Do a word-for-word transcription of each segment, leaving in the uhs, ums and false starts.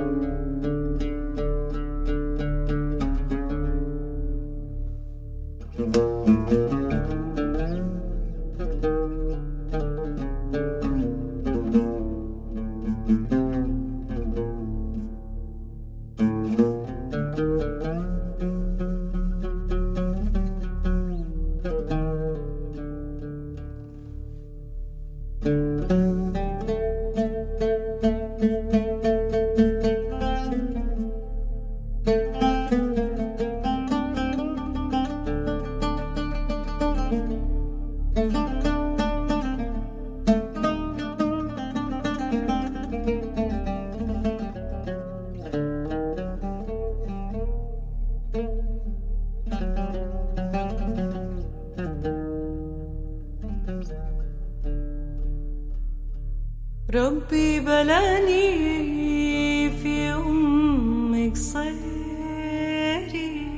ربي بلاني في أم قصيري،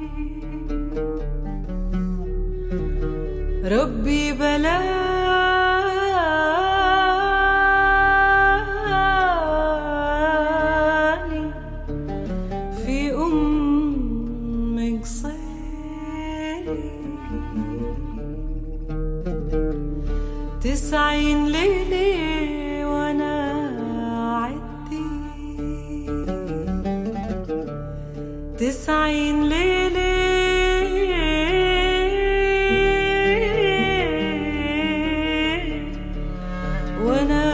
ربي بلاني في أم قصيري، تسعين ليلة تسعين ليلة وانا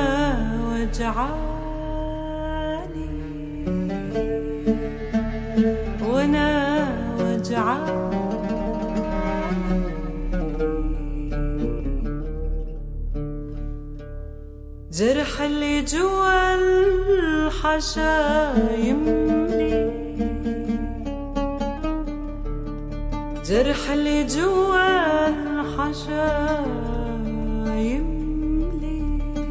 وجعاني، وانا وجعاني، جرح اللي جوا الحشا يملي، جرح اللي جوا الحشا يملي،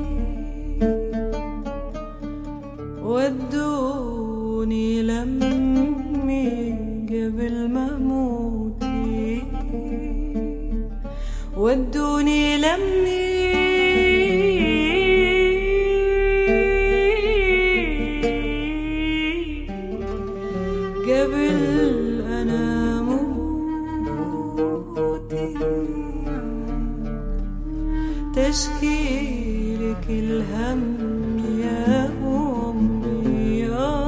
ودوني لمي قبل ما موتي، ودوني لمي قبل أنا تشكيلك الهم يا أمي،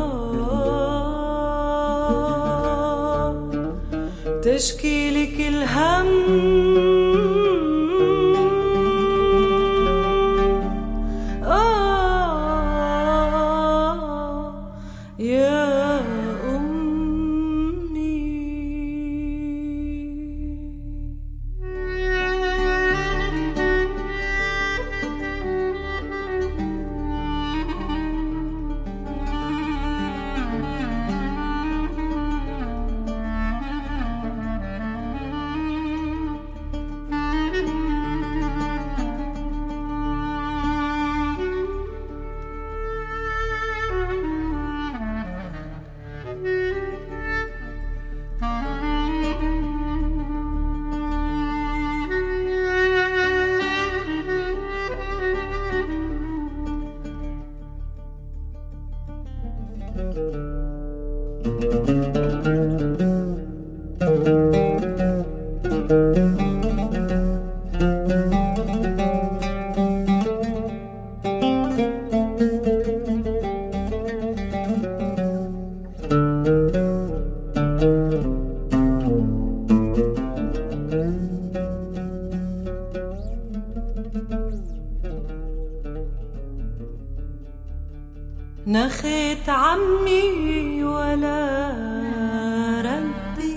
تشكيلك الهم يا نخيت عمي ولا ردي،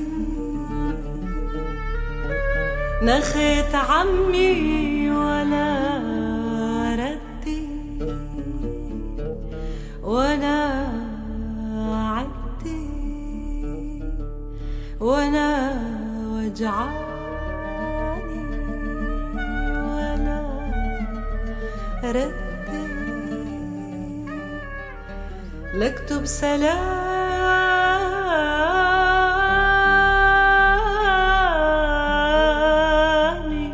نخيت عمي ولا ردي، وانا عدي وانا وجعاني وانا ردي، لكتب سلامي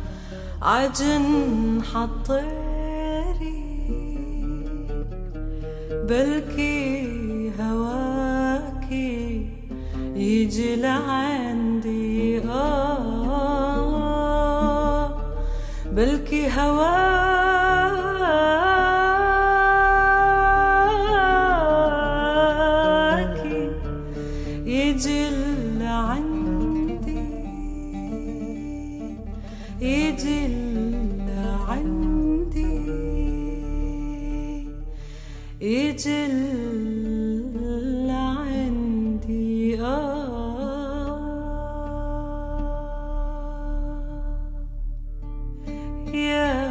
عجن حطيري، بلكي هواكي يجي لعندي، آه بلكي هواكي يجي لعندي، يجي لعندي، يجي لعندي، آه يا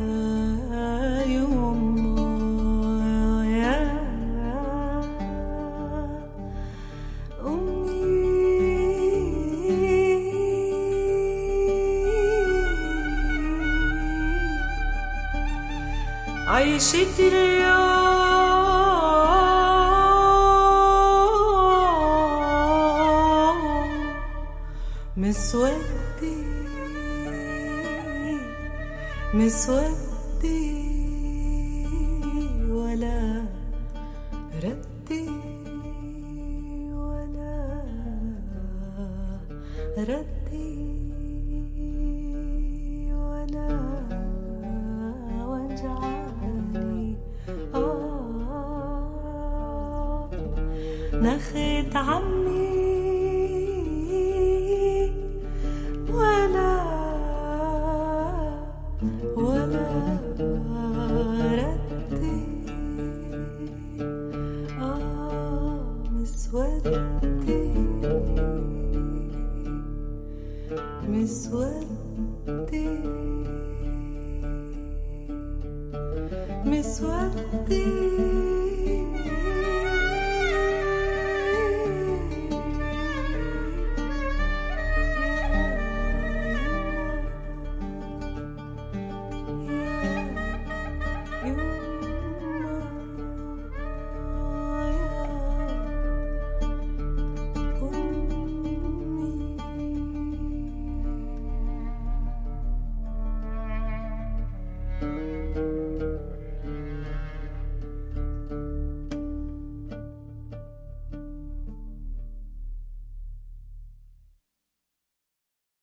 يما يا أمي، عيشت اليوم مسودي مسودي ولا ردي ولا ردي ولا وجعاني، آه نخت عني ولا ولا ردي، آه مسودي مسودي مسودي